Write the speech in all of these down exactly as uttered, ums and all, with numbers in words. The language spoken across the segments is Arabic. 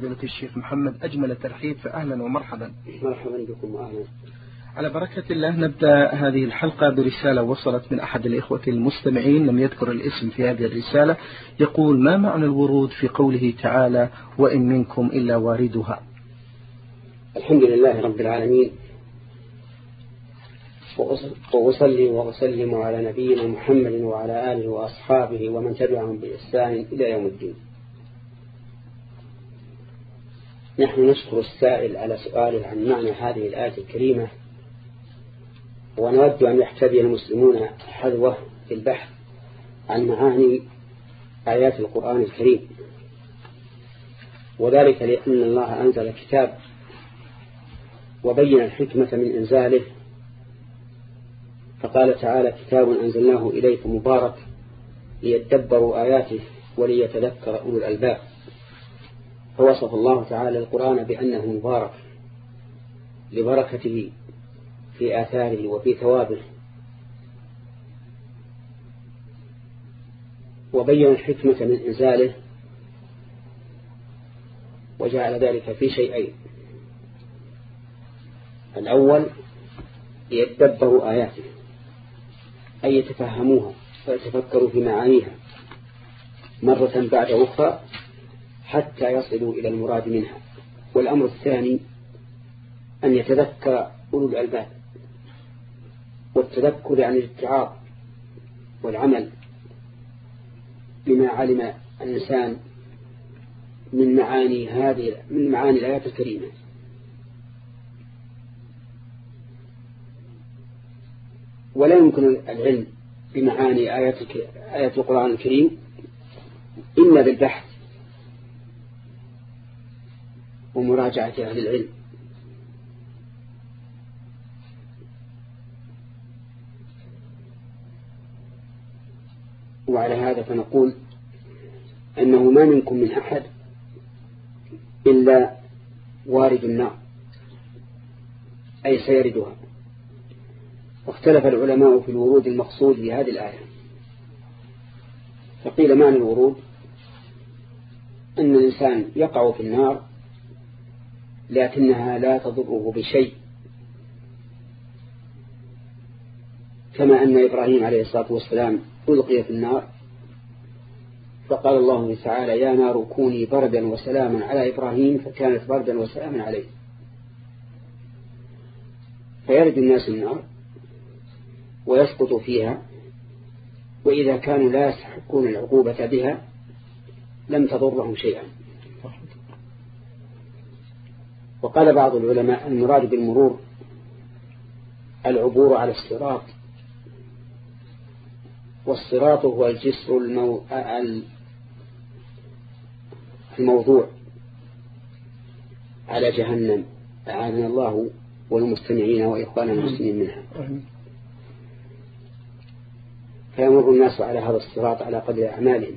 فضيلة الشيخ محمد أجمل الترحيب، فأهلا ومرحبا. مرحبا بكم وأهلا. على بركة الله نبدأ هذه الحلقة برسالة وصلت من أحد الإخوة المستمعين، لم يذكر الاسم في هذه الرسالة. يقول: ما معنى الورود في قوله تعالى: وإن منكم إلا واردها؟ الحمد لله رب العالمين، وأصلي وأسلم على نبينا محمد وعلى آله وأصحابه ومن تبعهم بإحسان إلى يوم الدين. نحن نشكر السائل على سؤاله عن معنى هذه الآية الكريمة، ونود أن يحتدي المسلمون حذوه في البحث عن معاني آيات القرآن الكريم، وذلك لأن الله أنزل كتاب وبين الحكمة من إنزاله، فقال تعالى: كتاب أنزلناه إليك مبارك ليدبروا آياته وليتذكر أولو الألباب. فوصف الله تعالى القرآن بأنه مبارك لبركته في آثاره وفي ثوابه، وبين الحكمة من إنزاله، وجعل ذلك في شيئين: الأول ليدبروا آياته، أي يتفهموها ويتفكروا في معانيها مرة بعد أخرى حتى يصلوا إلى المراد منها. والأمر الثاني أن يتذكر أولو الألباب، والتذكر يعني الاتعاظ والعمل بما علم الإنسان من معاني هذه من معاني الآيات الكريمة. ولا يمكن العلم بمعاني آيات آيات القرآن الكريم إلا بالبحث ومراجعة أهل العلم. وعلى هذا فنقول أنه ما منكم من أحد إلا وارد النار، أي سيردها. واختلف العلماء في الورود المقصود بهذه الآية، فقيل معنى الورود أن الإنسان يقع في النار لكنها لا تضره بشيء، كما أن إبراهيم عليه الصلاة والسلام ألقي في النار فقال الله تعالى: يا نار كوني بردا وسلاما على إبراهيم، فكانت بردا وسلاما عليه. فيرد الناس النار ويسقط فيها، وإذا كانوا لا يستحقون العقوبة بها لم تضرهم شيئا. وقال بعض العلماء: المراد بالمرور العبور على الصراط، والصراط هو الجسر المو... الموضوع على جهنم، أعاذنا الله والمستمعين وإخواننا المسلمين منها. فيمر الناس على هذا الصراط على قدر أعمالهم،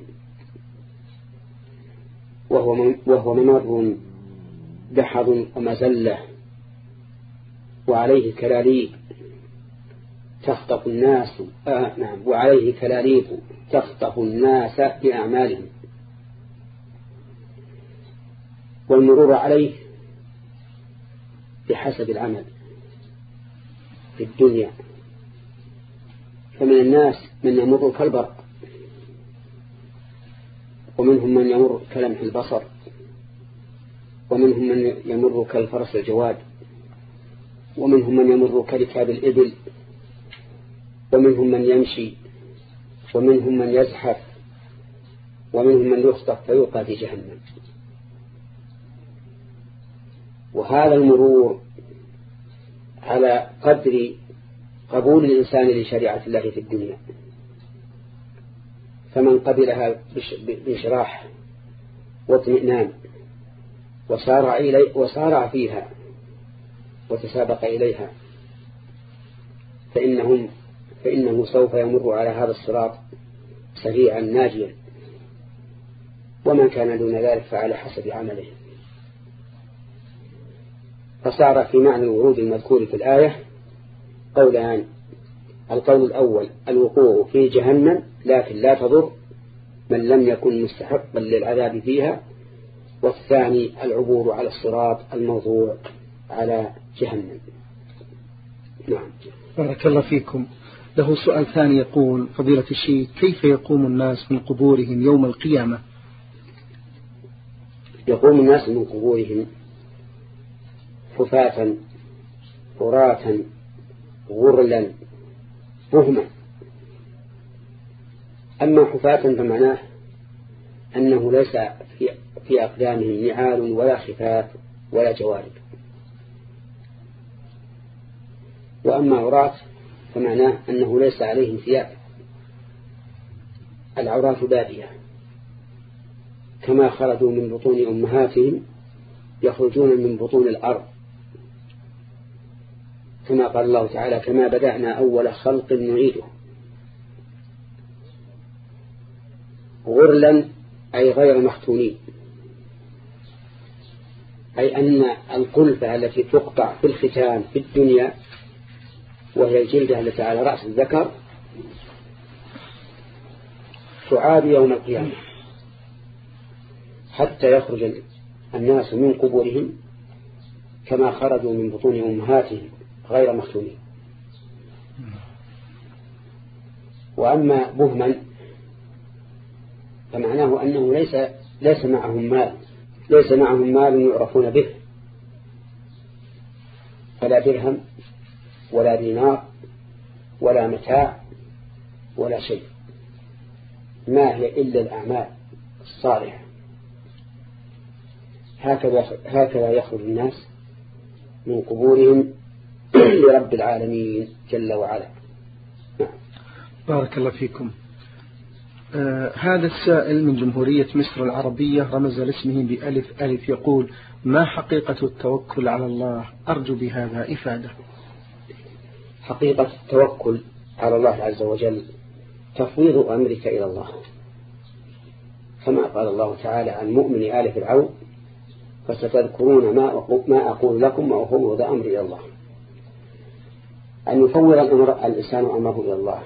وهو وهو ممر دحض ومزلة، وعليه كلاليب تخطف الناس آه نعم وعليه كلاليب تخطف الناس بأعمالهم. والمرور عليه بحسب العمل في الدنيا، فمن الناس من يمر كالبرق، ومنهم من يمر كلمح البصر، ومنهم من يمر كالفرس الجواد، ومنهم من يمر كركاب الإبل، ومنهم من يمشي، ومنهم من يزحف، ومنهم من يخطف فيلقى في جهنم. وهذا المرور على قدر قبول الإنسان لشريعة الله في الدنيا، فمن قبلها بانشراح واطمئنان وسارع إلي وسارع فيها وتسابق إليها، فإنهم فإنه سوف يمر على هذا الصراط سريعا ناجيا، ومن كان دون ذلك فعلى حسب عمله. فصار في معنى الورود المذكور في الآية قولان: القول الأول الوقوع في جهنم لكن لا تضر من لم يكن مستحقا للعذاب فيها، والثاني العبور على الصراط الموضوع على جهنم. نعم. بارك الله فيكم. له سؤال ثاني يقول: فضيلة الشيخ، كيف يقوم الناس من قبورهم يوم القيامة؟ يقوم الناس من قبورهم حفاة عراة غرلا بهما. أما حفاة فمعناه أنه ليس في, في أقدامهم نعال ولا خفاف ولا جوارب. وأما عراة فمعناه أنه ليس عليهم ثياب. العراة بادية، كما خرجوا من بطون أمهاتهم يخرجون من بطون الأرض، كما قال الله تعالى: كما بدأنا أول خلق نعيده. غرلا أي غير مختونين، أي أن القلفة التي تقطع في الختان في الدنيا وهي الجلدة التي على رأس الذكر تعاد يوم القيامة حتى يخرج الناس من قبورهم كما خرجوا من بطون أمهاتهم غير مختونين. وأما بهما فمعناه أنه ليس ليس معهم مال ليس معهم مال يعرفون به، فلا درهم ولا دينار ولا متاع ولا شيء، ما هي إلا الأعمال الصالحة. هكذا هكذا يخرج الناس من قبورهم لرب العالمين جل وعلا. بارك الله فيكم. آه هذا السائل من جمهورية مصر العربية رمز لاسمه بألف ألف يقول: ما حقيقة التوكل على الله؟ أرجو بهذا إفادة. حقيقة التوكل على الله عز وجل تفويض أمرك إلى الله، كما قال الله تعالى عن مؤمن آل فرعون: فستذكرون ما أقول لكم وأفوض أمري إلى الله. أن يفوض الأمر الإنسان أمره إلى الله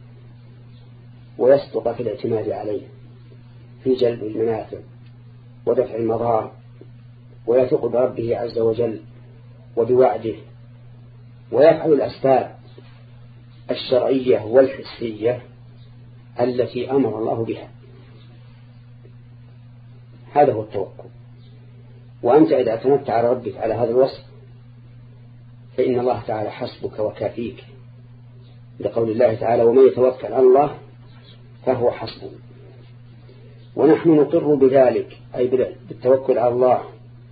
ويصدق في الاعتماد عليه في جلب المنافع ودفع المضار، ويثق بربه عز وجل وبوعده، ويفعل الأسباب الشرعية والحسية التي أمر الله بها. هذا هو التوكل. وأنت إذا اعتمدت على ربك على هذا الوصف فإن الله تعالى حسبك وكافيك، لقول الله تعالى: ومن يتوكل على الله فهو حسبه. ونحن نقر بذلك، أي بالتوكل على الله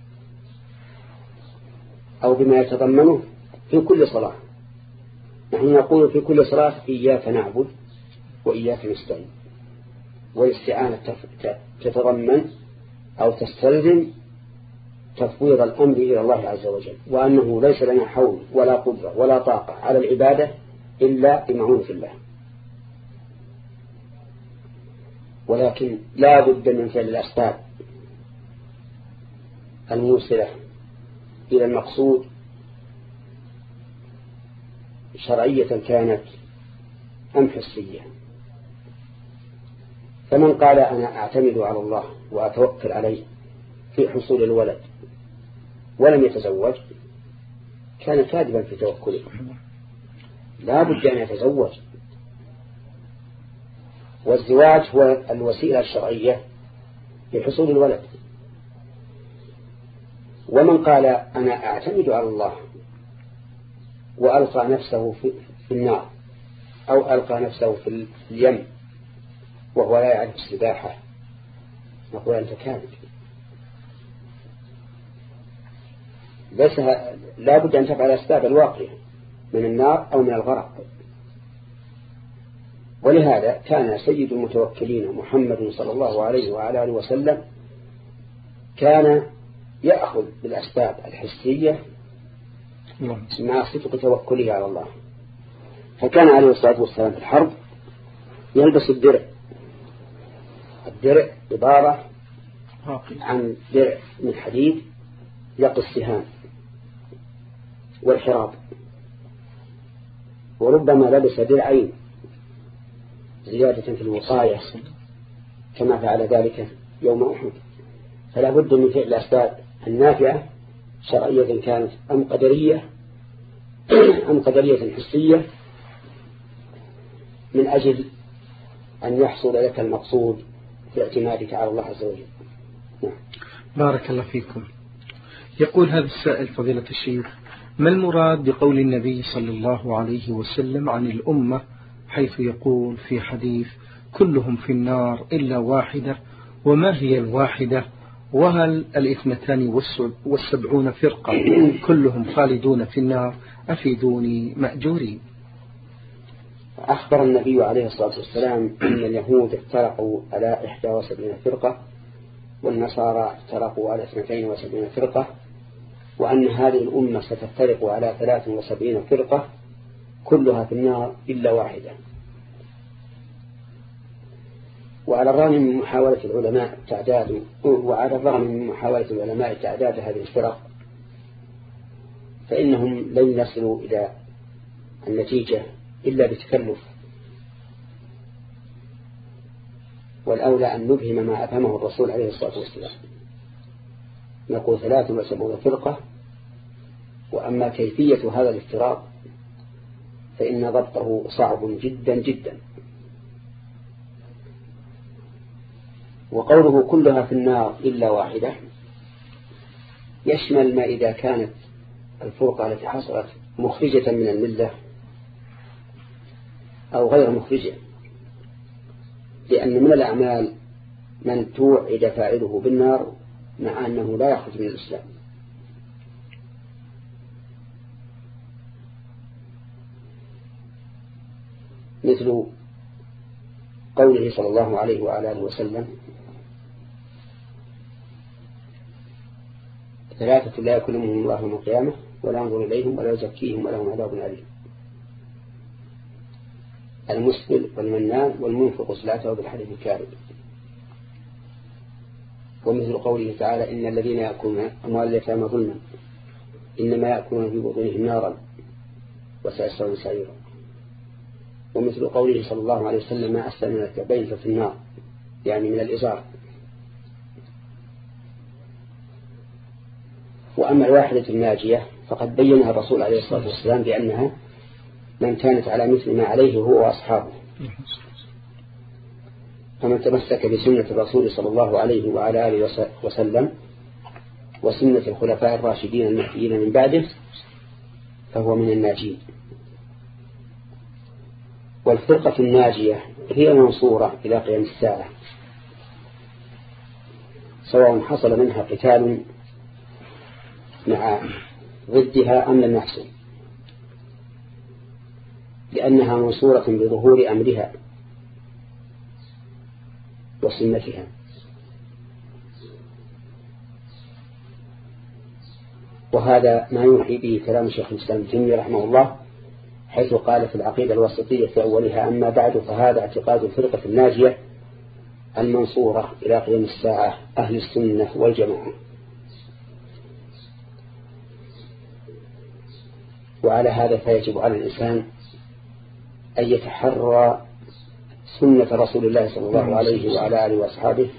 أو بما يتضمنه في كل صلاة. نحن نقول في كل صلاة: إياك نعبد وإياك نستعين. والاستعانة تتضمن أو تستلزم تفويض الأمر إلى الله عز وجل، وأنه ليس لنا حول ولا قدرة ولا طاقة على العبادة إلا بمعونة الله. ولكن لا بد من فعل الأسباب الموصلة إلى المقصود شرعية كانت أم حسية. فمن قال أنا أعتمد على الله وأتوكل عليه في حصول الولد ولم يتزوج كان كاذبا في توكله. لا بد أن يتزوج، والزواج هو الوسيلة الشرعية لحصول الولد. ومن قال أنا أعتمد على الله وألقى نفسه في النار أو ألقى نفسه في اليم وهو لا يعرف السباحة نقول أنت كاذب. بس لا بد أن تفعل أسباب الواقع من النار أو من الغرق. ولهذا كان سيد المتوكلين محمد صلى الله عليه وعلى آله وسلم كان يأخذ بالأسباب الحسية مع صدق توكله على الله. فكان عليه الصلاة والسلام في الحرب يلبس الدرع. الدرع عبارة عن درع من حديد يقي السهام والحراب، وربما لبس درعين زيادة في الوقاية كما فعل ذلك يوم أحد. فلا بد من فعل الأسباب النافعة شرعية كانت أم قدرية أم قدرية حسية من أجل أن يحصل لك المقصود في اعتمادك على الله عز وجل. نعم. بارك الله فيكم. يقول هذا السائل فضيلة الشيخ: ما المراد بقول النبي صلى الله عليه وسلم عن الأمة حيث يقول في حديث كلهم في النار إلا واحدة؟ وما هي الواحدة؟ وهل الاثنتان والسبعون فرقة كلهم خالدون في النار؟ أفيدوني مأجورين. أخبر النبي عليه الصلاة والسلام أن اليهود افترقوا على إحدى وسبعين فرقة والنصارى افترقوا على اثنتين وسبعين فرقة، وأن هذه الأمة ستفترق على ثلاث وسبعين فرقة كلها في النار إلا واحدة. وعلى الرغم من محاولة العلماء تعداد وعلى الرغم من محاولة العلماء تعداد هذه الفرق فإنهم لن يصلوا إلى النتيجة إلا بتكلف، والأولى أن نبهم ما أفهمه الرسول عليه الصلاة والسلام. نقول ثلاث وسبعون فرقة، وأما كيفية هذا الافتراق فإن ضبطه صعب جدا جدا. وقوله كلها في النار إلا واحدة يشمل ما إذا كانت الفرقة التي حصلت مخرجة من الملة أو غير مخرجة، لأن من الأعمال من توعد فاعله بالنار مع أنه لا يخرج من الإسلام. مثل قوله صلى الله عليه وعلى آله وسلم ثلاثة لا يكلمهم الله يوم القيامة ولا ينظر إليهم ولا يزكيهم ولهم عذاب أليم: المسبل والمنان والمنفق صلاته بالحديث الكاذب. ومثل قوله تعالى إن الذين يأكلون أموال اليتامى ظلما إنما يأكلون في بطونهم نارا وسيصلون سعيرا. ومثل قوله صلى الله عليه وسلم ما أسلم من الكعبين ففي النار، يعني من الإزار. وأما الواحدة الناجية فقد بينها الرسول عليه الصلاة والسلام بأنها من كانت على مثل ما عليه هو وأصحابه، فمن تمسك بسنة الرسول صلى الله عليه وعلى آله وسلم وسنة الخلفاء الراشدين المهديين من بعده فهو من الناجين. والفرقة الناجية هي منصورة إلى قيام الساعة، سواء حصل منها قتال مع ضدها أم لم يحصل، لأنها منصورة بظهور أمرها وسنتها. وهذا ما يوحي به كلام شيخ الإسلام ابن تيمية رحمه الله حيث قال في العقيدة الوسطية في أولها: أما بعد فهذا اعتقاد الفرقة الناجية المنصورة إلى قيام الساعة أهل السنة والجماعة. وعلى هذا فيجب على الإنسان أن يتحرى سنة رسول الله صلى الله عليه وعلى آله وأصحابه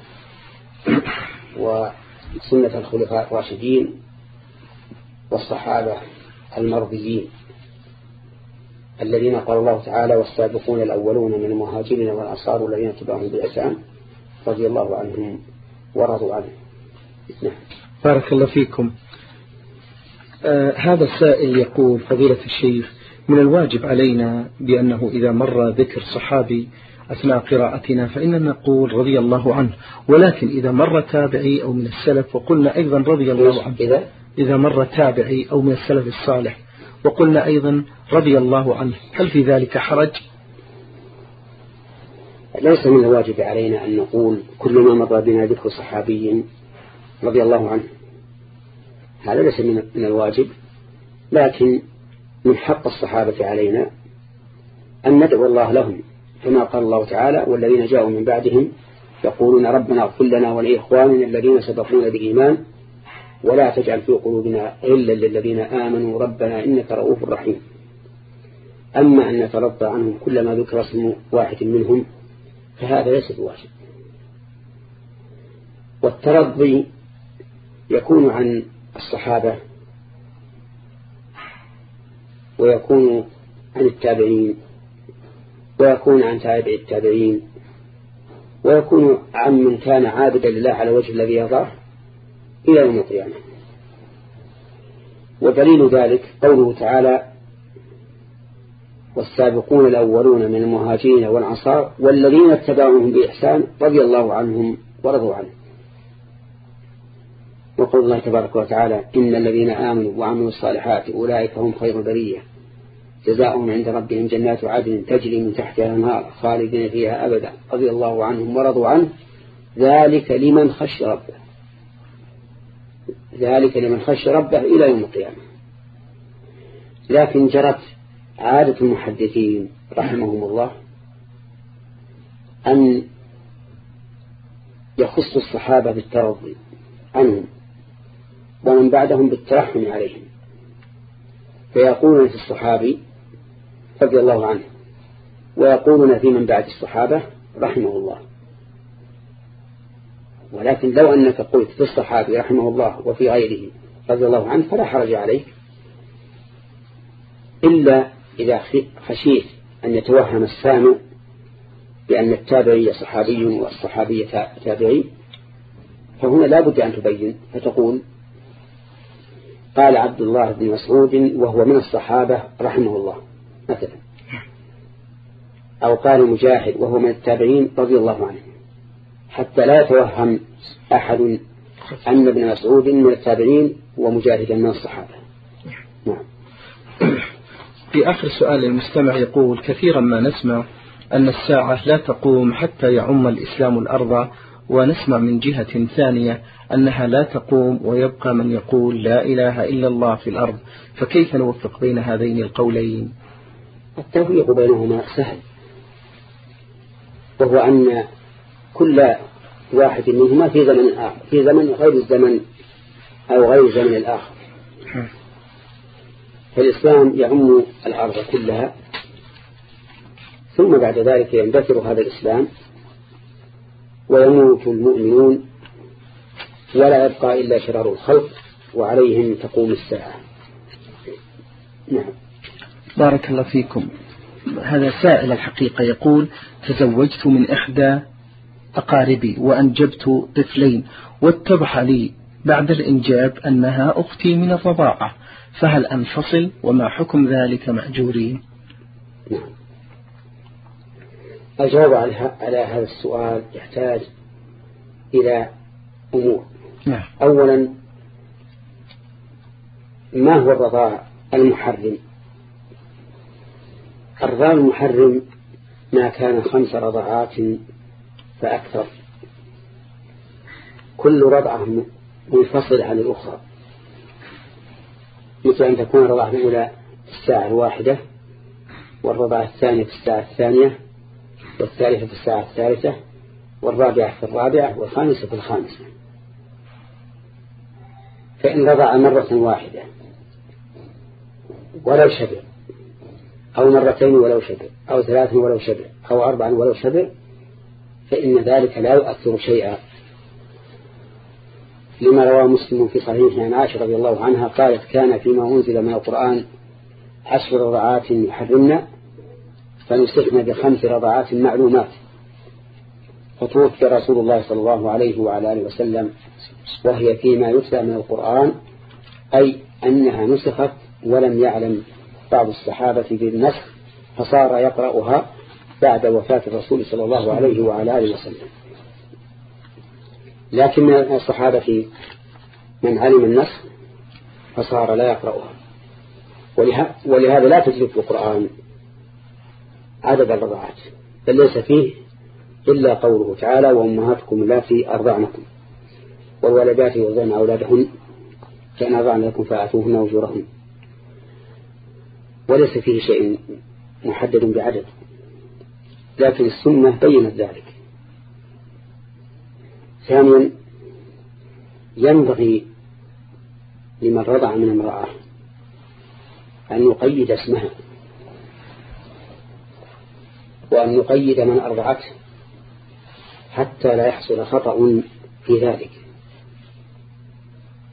وسنة الخلفاء الراشدين والصحابة المرضيين الذين قال الله تعالى: والسابقون الأولون من المهاجرين والأنصار الذين اتبعهم بإحسان رضي الله عنهم ورضوا عنه. نعم. بارك الله فيكم. آه هذا السائل يقول: فضيلة الشيخ، من الواجب علينا بأنه إذا مر ذكر صحابي أثناء قراءتنا فإننا نقول رضي الله عنه، ولكن إذا مر تابعي أو من السلف وقلنا أيضا رضي الله عنه، إذا إذا مر تابعي أو من السلف الصالح وقلنا أيضا رضي الله عنه، هل في ذلك حرج؟ ليس من الواجب علينا أن نقول كل ما مر بنا ذكر صحابي رضي الله عنه، هذا ليس من الواجب، لكن من حق الصحابة علينا أن ندعو الله لهم، كما قال الله تعالى: والذين جاءوا من بعدهم يقولون ربنا اغفر لنا ولإخواننا الذين سبقونا بالإيمان ولا تجعل في قلوبنا غلا للذين آمنوا ربنا إنك رؤوف رحيم. أما أن نترضى عنهم كلما ذكر اسم واحد منهم فهذا ليس بواجب. والترضي يكون عن الصحابة ويكون عن التابعين ويكون عن تابع التابعين ويكون عن من كان عابدا لله على وجه الذي يرضاه إلى يوم القيامة. ودليل ذلك قوله تعالى والسابقون الأولون من المهاجرين والأنصار والذين اتبعوهم بإحسان رضي الله عنهم ورضوا عنه. وقول الله تبارك وتعالى إن الذين آمنوا وعملوا الصالحات أولئك هم خير البرية جزاؤهم عند ربهم جنات عدن تجري من تحتها الأنهار خالدين فيها أبدا رضي الله عنهم ورضوا عنه ذلك لمن خشي ربه ذلك لمن خشي ربه إلى يوم القيامة. لكن جرت عادة المحدثين رحمهم الله أن يخص الصحابة بالترضي عنهم ومن بعدهم بالترحم عليهم، فيقولون في الصحابي رضي الله عنه ويقولون في من بعد الصحابة رحمه الله. ولكن لو أنك قلت في الصحابي رحمه الله وفي غيره رضي الله عنه فلا حرج عليك، إلا إذا خشيت أن يتوهم السامع بأن التابعي صحابي والصحابي تابعي، فهنا لا بد أن تبين فتقول قال عبد الله بن مسعود وهو من الصحابة رحمه الله مثلا، أو قال مجاهد وهو من التابعين رضي الله عنه، حتى لا يتوهم أحد أن ابن مسعود من التابعين ومجاهدا من الصحابة. نعم. في آخر سؤال المستمع يقول كثيرا ما نسمع أن الساعة لا تقوم حتى يعم الإسلام الأرض، ونسمع من جهة ثانية أنها لا تقوم ويبقى من يقول لا إله إلا الله في الأرض، فكيف نوفق بين هذين القولين؟ التوفيق بينهما سهل، وهو أن كل واحد منهما في زمن آخر في زمن غير الزمن أو غير زمن الآخر. فالإسلام يعم الأرض كلها، ثم بعد ذلك يندثر هذا الإسلام ويموت المؤمنون ولا يبقى إلا شرار الخلق وعليهم تقوم الساعة. نعم. بارك الله فيكم. هذا سائل الحقيقة يقول تزوجت من إحدى أقاربي وأنجبت طفلين، واتضح لي بعد الإنجاب أنها أختي من الرضاعة، فهل أنفصل وما حكم ذلك مأجورين؟ نعم. الجواب على هذا السؤال يحتاج إلى أمور. نعم. أولا ما هو الرضاع المحرم؟ الرضاع المحرم ما كان خمس رضعات فأكثر، كل رضعة منفصلة عن الأخرى، مثل أن تكون الرضعة الأولى في الساعة الواحدة، والرضعة الثانية في الساعة الثانية، والثالثة في الساعة الثالثة، والرابعة في الرابعة، والخامسة في الخامسة. فإن رضع مرة واحدة ولو شبع، أو مرتين ولو شبع، أو ثلاث ولو شبع، أو أربعا ولو شبع، فإن ذلك لا يؤثر شيئا، لما رواه مسلم في صحيحه عن عائشة رضي الله عنها قالت كان فيما أنزل من القرآن عشر رضعات يحرمنا فنسخنا بخمس رضعات معلومات، فتوفي رسول الله صلى الله عليه وعلى آله وسلم وهي فيما يتلى من القرآن، أي أنها نسخت ولم يعلم بعض الصحابة بالنسخ، فصار يقرأها بعد وفاة الرسول صلى الله عليه وعلى آله وسلم. لكن من الصحابة من علم النسخ فصار لا يقرأها، ولهذا لا تجد في القرآن عدد الرضعات، بل ليس فيه إلا قوله تعالى وأمهاتكم اللاتي أرضعنكم والولدات يرضعن أولادهن كأن أرضعن لكم فآتوهن أجورهن، وليس فيه شيء محدد بعدد، لكن السنة بينت ذلك. ثانيا ينبغي لمن رضع من امرأة أن يقيد اسمها، وأن يقيد من أرضعته حتى لا يحصل خطأ في ذلك،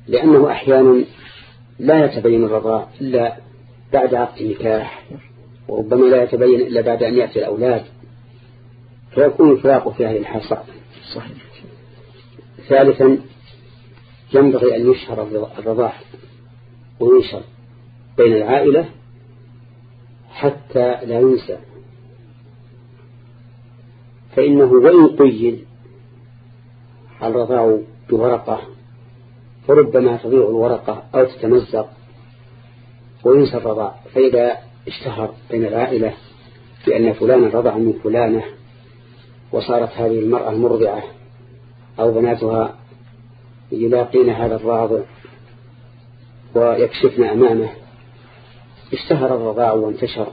لأنه أحيانا لا يتبين الرضاع إلا بعد عقد النكاح، وربما لا يتبين إلا بعد أن يأتي الأولاد، فيكون الفراق في هذه الحال صعب. صحيح. ثالثا ينبغي أن يشهر الرضاع وينشر بين العائلة حتى لا ينسى، فإنه وإن قيل الرضاع بورقة فربما تضيع الورقة أو تتمزق وينسى الرضاع. فإذا اشتهر بين العائلة بأن فلانا رضع من فلانة وصارت هذه المرأة المرضعة أو بناتها يلاقين هذا الراضع ويكشفن أمامه، اشتهر الرضاع وانتشر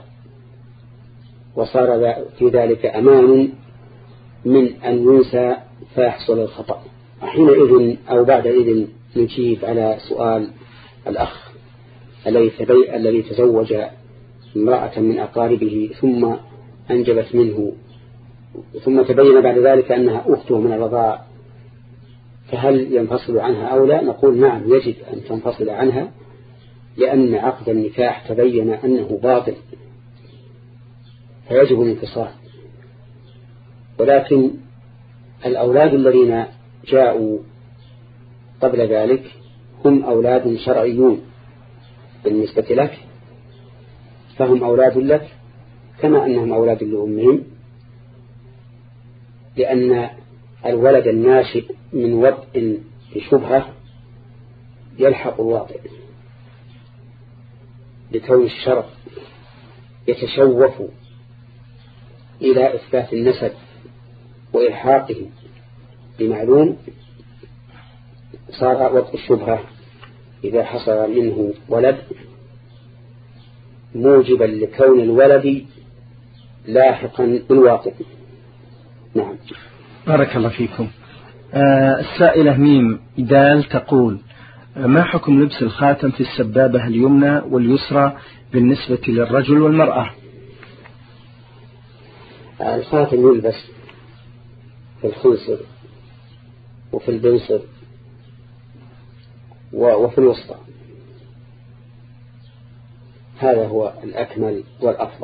وصار في ذلك أمان من أن ينسى فيحصل الخطأ. حينئذ أو بعدئذ نجيب على سؤال الأخ الذي تزوج امرأة من أقاربه ثم أنجبت منه ثم تبين بعد ذلك أنها أخته من الرضاع، فهل ينفصل عنها أو لا؟ نقول نعم، يجب أن تنفصل عنها، لأن عقد النكاح تبين أنه باطل فيجب الانفصال. ولكن الأولاد الذين جاءوا قبل ذلك هم أولاد شرعيون بالنسبة لك، فهم أولاد لك كما أنهم أولاد لأمهم، لأن الولد الناشئ من وضع بشبهة يلحق الواطئ لكون الشرع يتشوف إلى إثبات النسب وإلحاقه بمعلوم، صار وضع الشبهة إذا حصل منه ولد موجبا لكون الولد لاحقا بالواطئ. نعم. بارك الله فيكم. آه السائلة ميم دال تقول: ما حكم لبس الخاتم في السبابة اليمنى واليسرى بالنسبة للرجل والمرأة؟ الخاتم يلبس في الخنصر وفي البنصر وفي الوسطى، هذا هو الأكمل والأفضل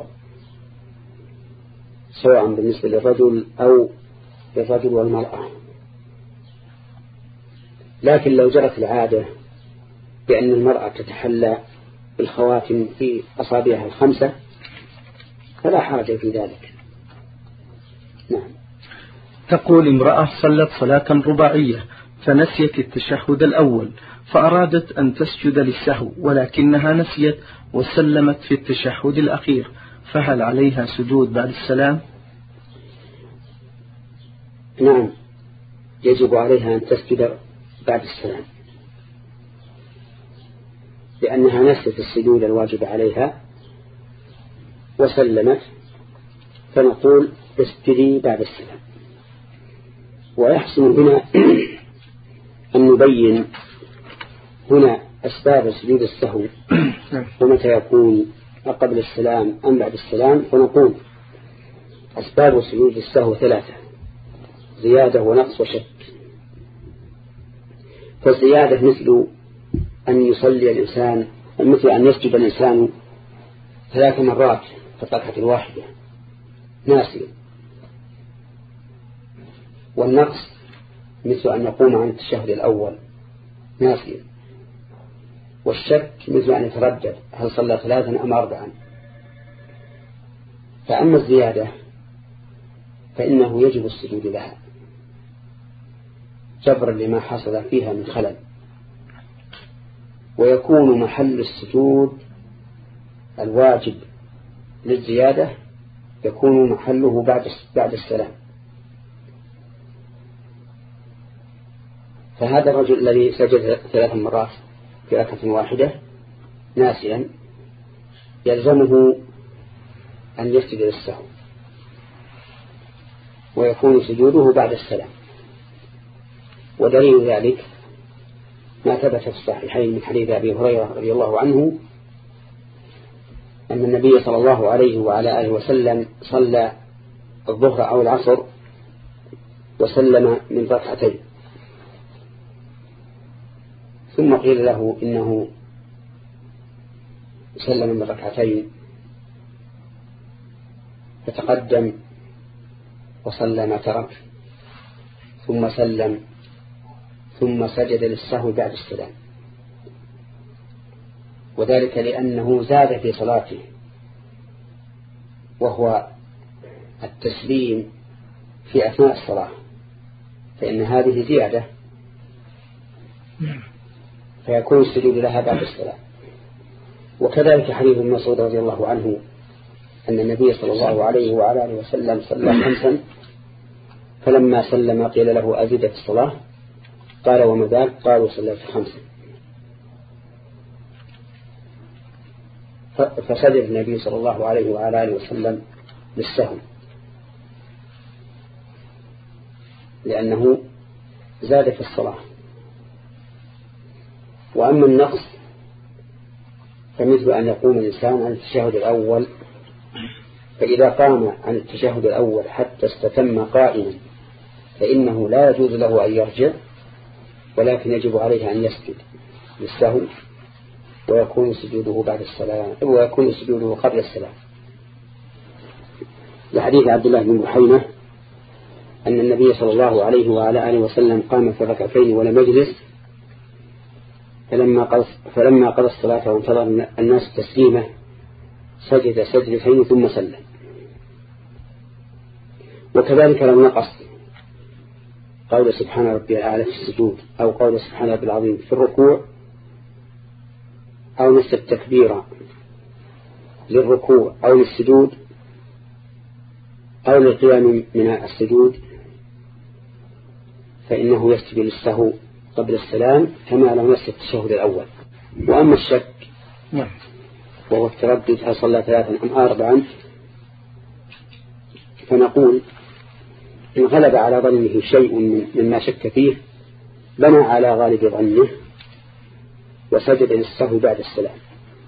سواء بالنسبة للرجل أو للرجل والمرأة. لكن لو جرت العادة بأن المرأة تتحلى بالخواتم في أصابعها الخمسة فلا حرج في ذلك. نعم. تقول: امرأة صلت صلاة رباعية فنسيت التشهد الأول فأرادت أن تسجد للسهو ولكنها نسيت وسلمت في التشهد الأخير، فهل عليها سجود بعد السلام؟ نعم، يجب عليها أن تسجد بعد السلام، لأنها نسيت السجود الواجب عليها وسلمت، فنقول اسجدي بعد السلام. ويحسن هنا أن نبين هنا أسباب سجود السهو ومتى يكون قبل السلام أم بعد السلام. فنقول أسباب سجود السهو ثلاثة: زيادة ونقص وشك. فالزيادة مثل أن يصلي الإنسان مثل أن يسجد الإنسان ثلاث مرات في الركعة الواحدة ناسيا. والنقص مثل أن يقوم عن التشهد الأول ناسيا. والشك مثل أن يتردد هل صلى ثلاثا أم أربعا. فأما الزيادة فإنه يجب السجود لها جبرا لما حصل فيها من خلل، ويكون محل السجود الواجب للزيادة يكون محله بعد بعد السلام. فهذا الرجل الذي سجد ثلاث مرات في ركعة واحدة ناسيا يلزمه أن يسجد للسهو ويكون سجوده بعد السلام. ودليل ذلك ما ثبت في الصحيحين من حديث أبي هريرة رضي الله عنه أن النبي صلى الله عليه وعلى آله وسلم صلى الظهر أو العصر وسلم من ركعتين، ثم قيل له إنه سلم من ركعتين فتقدم وصلى ما ترك ثم سلم ثم سجد للسهو بعد السلام، وذلك لأنه زاد في صلاته، وهو التسليم في أثناء الصلاة، فإن هذه زيادة فيكون السجود لها بعد الصلاة. وكذلك حديث ابن مسعود رضي الله عنه أن النبي صلى الله عليه وعلى آله وسلم صلى خمسا فلما سلم قيل له أزيد في الصلاة قال وما ذاك؟ قالوا صليت خمسا. فسجد النبي صلى الله عليه وعلى آله وسلم للسهو لأنه زاد في الصلاة. وأما النقص فمثل أن يقوم الإنسان عن التشهد الأول، فإذا قام عن التشهد الأول حتى استتم قائما فإنه لا يجوز له أن يرجع، ولكن يجب عليه أن يسجد للسهو، ويكون سجوده بعد السلام ويكون سجوده قبل السلام، لحديث عبد الله بن بحينة أن النبي صلى الله عليه وعلى آله وسلم قام في ركعتين ولم يجلس، فلما قضى فلما قضى الصلاة وانتظر الناس تسليمه سجد سجدتين ثم سلم. وكذلك لو نقص قول سبحان ربي الأعلى في السجود أو قول سبحان ربي العظيم في الركوع، أو نسى التكبير للركوع أو للسجود أو للقيام من السجود، فإنه يسجد للسهو قبل السلام كما لو نسى التشهد الأول. وأما الشك وهو التردد هل صلى ثلاثا أم أربعا، فنقول إن غلب على ظنه شيء مما شك فيه بنى على غالب ظنه وسجد للسهو بعد السلام،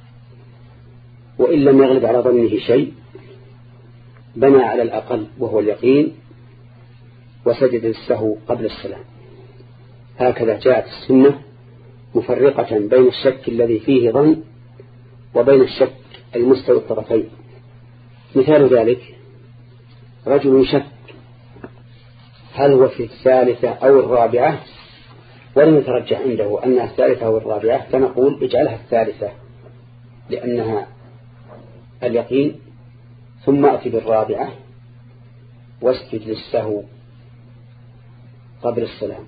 وإن لم يغلب على ظنه شيء بنى على الأقل وهو اليقين وسجد للسهو قبل السلام. هكذا جاءت السنة مفرقة بين الشك الذي فيه ظن وبين الشك المستوي الطرفين. مثال ذلك رجل شك هل هو في الثالثة أو الرابعة ولم يترجح عنده أنها الثالثة أو الرابعة، فنقول اجعلها الثالثة لأنها اليقين، ثم أتي بالرابعة واسجد للسهو قبل السلام،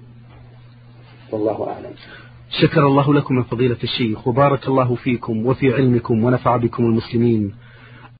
والله أعلم. شكر الله لكم من فضيلة الشيخ وبارك الله فيكم وفي علمكم ونفع بكم المسلمين.